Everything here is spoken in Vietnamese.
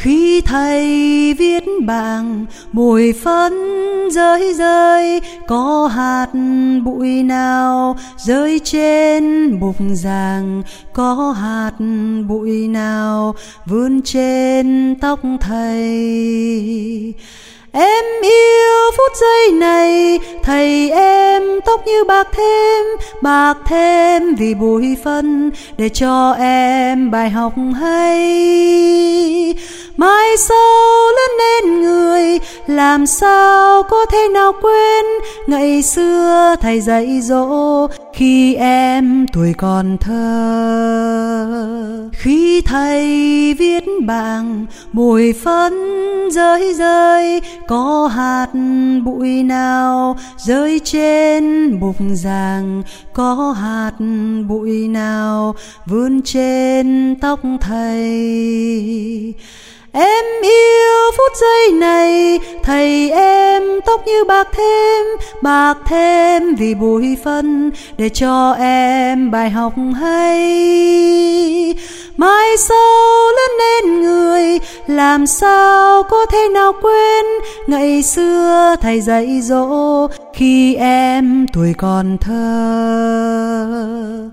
Khi thầy viết bảng mùi phấn rơi rơi, có hạt bụi nào rơi trên bục giảng, có hạt bụi nào vươn trên tóc thầy. Em yêu phút giây này, thầy em tóc như bạc thêm vì bụi phân, để cho em bài học hay. Mai sau lớn lên người, làm sao có thể nào quên ngày xưa thầy dạy dỗ khi em tuổi còn thơ. Khi thầy viết bảng mùi phấn rơi rơi, có hạt bụi nào rơi trên bục giảng, có hạt bụi nào vươn trên tóc thầy. Em yêu phút giây này, thầy em tóc như bạc thêm vì bụi phân, để cho em bài học hay. Mai sau lớn lên người, làm sao có thể nào quên ngày xưa thầy dạy dỗ khi em tuổi còn thơ.